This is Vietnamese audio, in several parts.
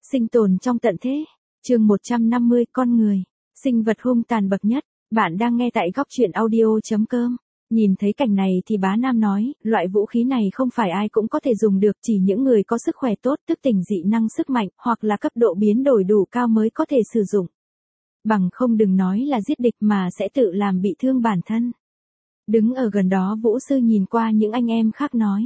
Sinh tồn trong tận thế. Chương 150, con người. Sinh vật hung tàn bậc nhất. Bạn đang nghe tại góc truyện audio.com. Nhìn thấy cảnh này thì bá Nam nói, loại vũ khí này không phải ai cũng có thể dùng được, chỉ những người có sức khỏe tốt, thức tỉnh dị năng sức mạnh, hoặc là cấp độ biến đổi đủ cao mới có thể sử dụng. Bằng không đừng nói là giết địch mà sẽ tự làm bị thương bản thân. Đứng ở gần đó Vũ Sư nhìn qua những anh em khác nói.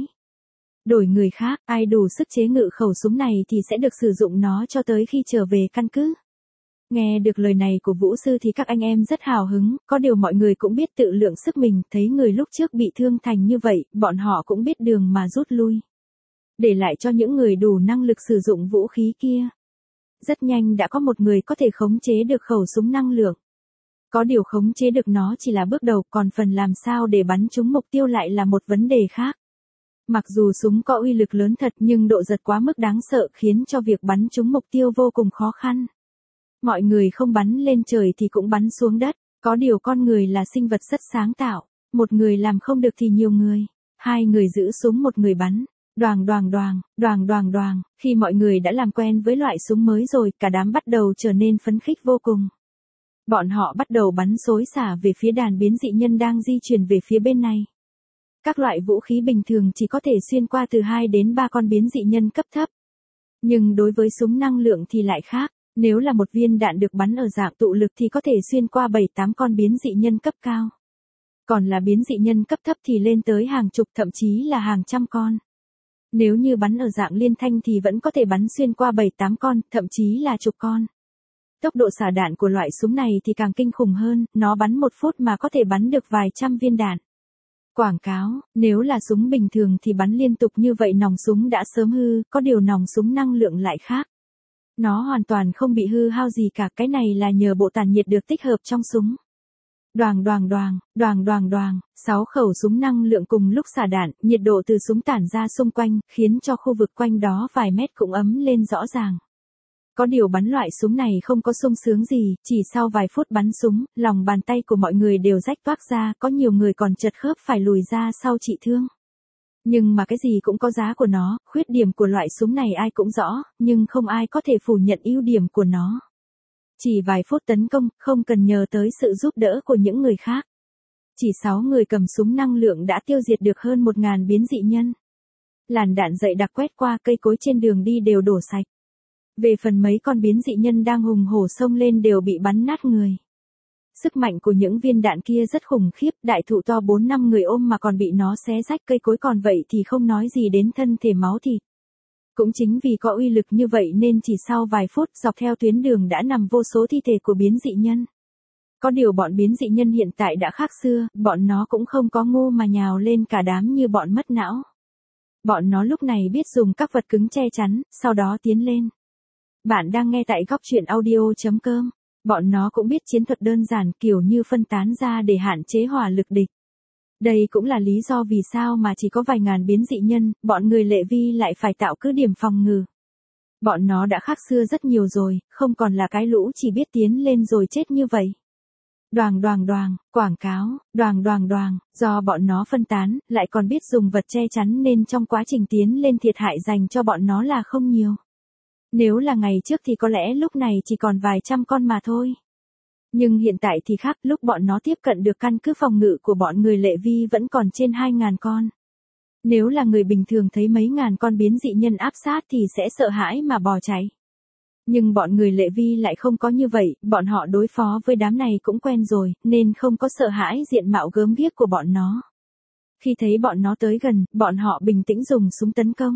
Đổi người khác, ai đủ sức chế ngự khẩu súng này thì sẽ được sử dụng nó cho tới khi trở về căn cứ. Nghe được lời này của Vũ Sư thì các anh em rất hào hứng, có điều mọi người cũng biết tự lượng sức mình, thấy người lúc trước bị thương thành như vậy, bọn họ cũng biết đường mà rút lui. Để lại cho những người đủ năng lực sử dụng vũ khí kia. Rất nhanh đã có một người có thể khống chế được khẩu súng năng lượng. Có điều khống chế được nó chỉ là bước đầu, còn phần làm sao để bắn trúng mục tiêu lại là một vấn đề khác. Mặc dù súng có uy lực lớn thật nhưng độ giật quá mức đáng sợ khiến cho việc bắn trúng mục tiêu vô cùng khó khăn. Mọi người không bắn lên trời thì cũng bắn xuống đất, có điều con người là sinh vật rất sáng tạo, một người làm không được thì nhiều người, hai người giữ súng một người bắn. Đoàng đoàng đoàng, đoàng đoàng đoàng, khi mọi người đã làm quen với loại súng mới rồi, cả đám bắt đầu trở nên phấn khích vô cùng. Bọn họ bắt đầu bắn xối xả về phía đàn biến dị nhân đang di chuyển về phía bên này. Các loại vũ khí bình thường chỉ có thể xuyên qua từ 2 đến 3 con biến dị nhân cấp thấp. Nhưng đối với súng năng lượng thì lại khác, nếu là một viên đạn được bắn ở dạng tụ lực thì có thể xuyên qua 7-8 con biến dị nhân cấp cao. Còn là biến dị nhân cấp thấp thì lên tới hàng chục thậm chí là hàng trăm con. Nếu như bắn ở dạng liên thanh thì vẫn có thể bắn xuyên qua 7-8 con, thậm chí là chục con. Tốc độ xả đạn của loại súng này thì càng kinh khủng hơn, nó bắn 1 phút mà có thể bắn được vài trăm viên đạn. Quảng cáo, nếu là súng bình thường thì bắn liên tục như vậy nòng súng đã sớm hư, có điều nòng súng năng lượng lại khác. Nó hoàn toàn không bị hư hao gì cả, cái này là nhờ bộ tản nhiệt được tích hợp trong súng. Đoàng đoàng đoàng, đoàng đoàng đoàng, 6 khẩu súng năng lượng cùng lúc xả đạn, nhiệt độ từ súng tản ra xung quanh, khiến cho khu vực quanh đó vài mét cũng ấm lên rõ ràng. Có điều bắn loại súng này không có sung sướng gì, chỉ sau vài phút bắn súng, lòng bàn tay của mọi người đều rách toác ra, có nhiều người còn chật khớp phải lùi ra sau trị thương. Nhưng mà cái gì cũng có giá của nó, khuyết điểm của loại súng này ai cũng rõ, nhưng không ai có thể phủ nhận ưu điểm của nó. Chỉ vài phút tấn công, không cần nhờ tới sự giúp đỡ của những người khác. Chỉ 6 người cầm súng năng lượng đã tiêu diệt được hơn 1.000 biến dị nhân. Làn đạn dậy đặc quét qua, cây cối trên đường đi đều đổ sạch. Về phần mấy con biến dị nhân đang hùng hổ xông lên đều bị bắn nát người. Sức mạnh của những viên đạn kia rất khủng khiếp, đại thụ to 4-5 người ôm mà còn bị nó xé rách, cây cối còn vậy thì không nói gì đến thân thể máu thịt. Cũng chính vì có uy lực như vậy nên chỉ sau vài phút dọc theo tuyến đường đã nằm vô số thi thể của biến dị nhân. Có điều bọn biến dị nhân hiện tại đã khác xưa, bọn nó cũng không có ngu mà nhào lên cả đám như bọn mất não. Bọn nó lúc này biết dùng các vật cứng che chắn, sau đó tiến lên. Bạn đang nghe tại góc truyện audio.com. Bọn nó cũng biết chiến thuật đơn giản kiểu như phân tán ra để hạn chế hỏa lực địch. Đây cũng là lý do vì sao mà chỉ có vài ngàn biến dị nhân, bọn người Lệ Vi lại phải tạo cứ điểm phòng ngự. Bọn nó đã khác xưa rất nhiều rồi, không còn là cái lũ chỉ biết tiến lên rồi chết như vậy. Đoàng đoàng đoàng, quảng cáo, đoàng đoàng đoàng, do bọn nó phân tán, lại còn biết dùng vật che chắn nên trong quá trình tiến lên thiệt hại dành cho bọn nó là không nhiều. Nếu là ngày trước thì có lẽ lúc này chỉ còn vài trăm con mà thôi. Nhưng hiện tại thì khác, lúc bọn nó tiếp cận được căn cứ phòng ngự của bọn người Lệ Vi vẫn còn trên 2.000 con. Nếu là người bình thường thấy mấy ngàn con biến dị nhân áp sát thì sẽ sợ hãi mà bỏ chạy. Nhưng bọn người Lệ Vi lại không có như vậy, bọn họ đối phó với đám này cũng quen rồi, nên không có sợ hãi diện mạo gớm ghiếc của bọn nó. Khi thấy bọn nó tới gần, bọn họ bình tĩnh dùng súng tấn công.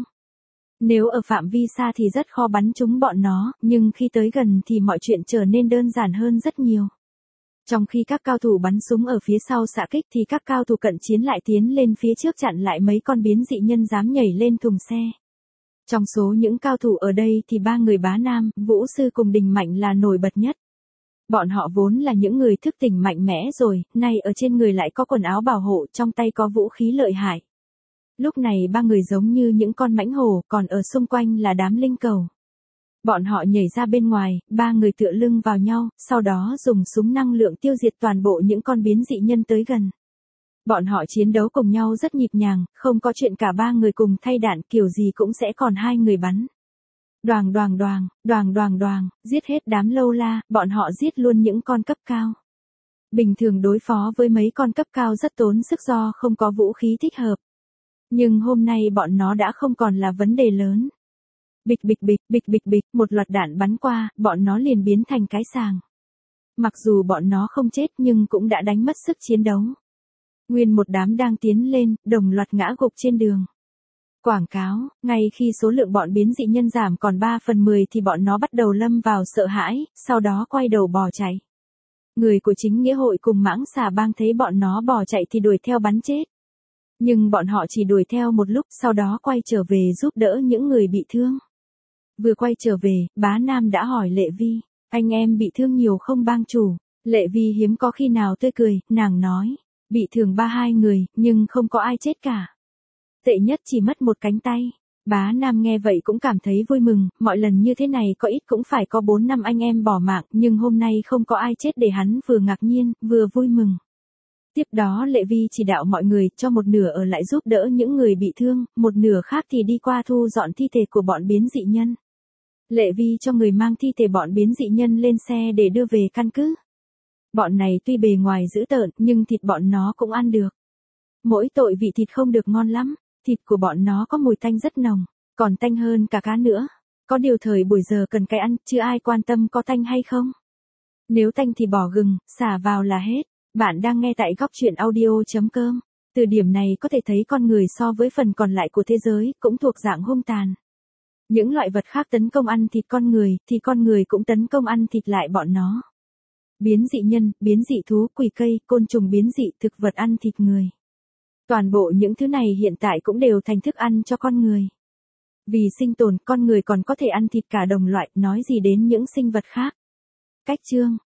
Nếu ở phạm vi xa thì rất khó bắn trúng bọn nó, nhưng khi tới gần thì mọi chuyện trở nên đơn giản hơn rất nhiều. Trong khi các cao thủ bắn súng ở phía sau xạ kích thì các cao thủ cận chiến lại tiến lên phía trước chặn lại mấy con biến dị nhân dám nhảy lên thùng xe. Trong số những cao thủ ở đây thì 3 người Bá Nam, Vũ Sư cùng Đình Mạnh là nổi bật nhất. Bọn họ vốn là những người thức tỉnh mạnh mẽ rồi, nay ở trên người lại có quần áo bảo hộ, trong tay có vũ khí lợi hại. Lúc này 3 người giống như những con mãnh hổ, còn ở xung quanh là đám linh cầu. Bọn họ nhảy ra bên ngoài, 3 người tựa lưng vào nhau, sau đó dùng súng năng lượng tiêu diệt toàn bộ những con biến dị nhân tới gần. Bọn họ chiến đấu cùng nhau rất nhịp nhàng, không có chuyện cả 3 người cùng thay đạn, kiểu gì cũng sẽ còn 2 người bắn. Đoàng đoàng đoàng, đoàng đoàng đoàng, giết hết đám lâu la, bọn họ giết luôn những con cấp cao. Bình thường đối phó với mấy con cấp cao rất tốn sức do không có vũ khí thích hợp. Nhưng hôm nay bọn nó đã không còn là vấn đề lớn. Bịch bịch bịch, bịch bịch bịch, một loạt đạn bắn qua, bọn nó liền biến thành cái sàng. Mặc dù bọn nó không chết nhưng cũng đã đánh mất sức chiến đấu. Nguyên một đám đang tiến lên, đồng loạt ngã gục trên đường. Quảng cáo, ngay khi số lượng bọn biến dị nhân giảm còn 3/10 thì bọn nó bắt đầu lâm vào sợ hãi, sau đó quay đầu bỏ chạy. Người của chính nghĩa hội cùng mãng xà bang thấy bọn nó bỏ chạy thì đuổi theo bắn chết. Nhưng bọn họ chỉ đuổi theo một lúc sau đó quay trở về giúp đỡ những người bị thương. Vừa quay trở về, bá Nam đã hỏi Lệ Vi, anh em bị thương nhiều không bang chủ? Lệ Vi hiếm có khi nào tươi cười, nàng nói, bị thương 32 người, nhưng không có ai chết cả. Tệ nhất chỉ mất một cánh tay. Bá Nam nghe vậy cũng cảm thấy vui mừng, mọi lần như thế này có ít cũng phải có 4-5 anh em bỏ mạng, nhưng hôm nay không có ai chết để hắn vừa ngạc nhiên, vừa vui mừng. Tiếp đó Lệ Vi chỉ đạo mọi người cho một nửa ở lại giúp đỡ những người bị thương, một nửa khác thì đi qua thu dọn thi thể của bọn biến dị nhân. Lệ Vi cho người mang thi thể bọn biến dị nhân lên xe để đưa về căn cứ. Bọn này tuy bề ngoài dữ tợn nhưng thịt bọn nó cũng ăn được. Mỗi tội vị thịt không được ngon lắm, thịt của bọn nó có mùi tanh rất nồng, còn tanh hơn cả cá nữa. Có điều thời buổi giờ cần cái ăn, chứ ai quan tâm có tanh hay không. Nếu tanh thì bỏ gừng, xả vào là hết. Bạn đang nghe tại góc truyện audio.com. Từ điểm này có thể thấy con người so với phần còn lại của thế giới cũng thuộc dạng hung tàn. Những loại vật khác tấn công ăn thịt con người thì con người cũng tấn công ăn thịt lại bọn nó. Biến dị nhân, biến dị thú, quỷ cây, côn trùng biến dị, thực vật ăn thịt người. Toàn bộ những thứ này hiện tại cũng đều thành thức ăn cho con người. Vì sinh tồn, con người còn có thể ăn thịt cả đồng loại, nói gì đến những sinh vật khác. Cách chương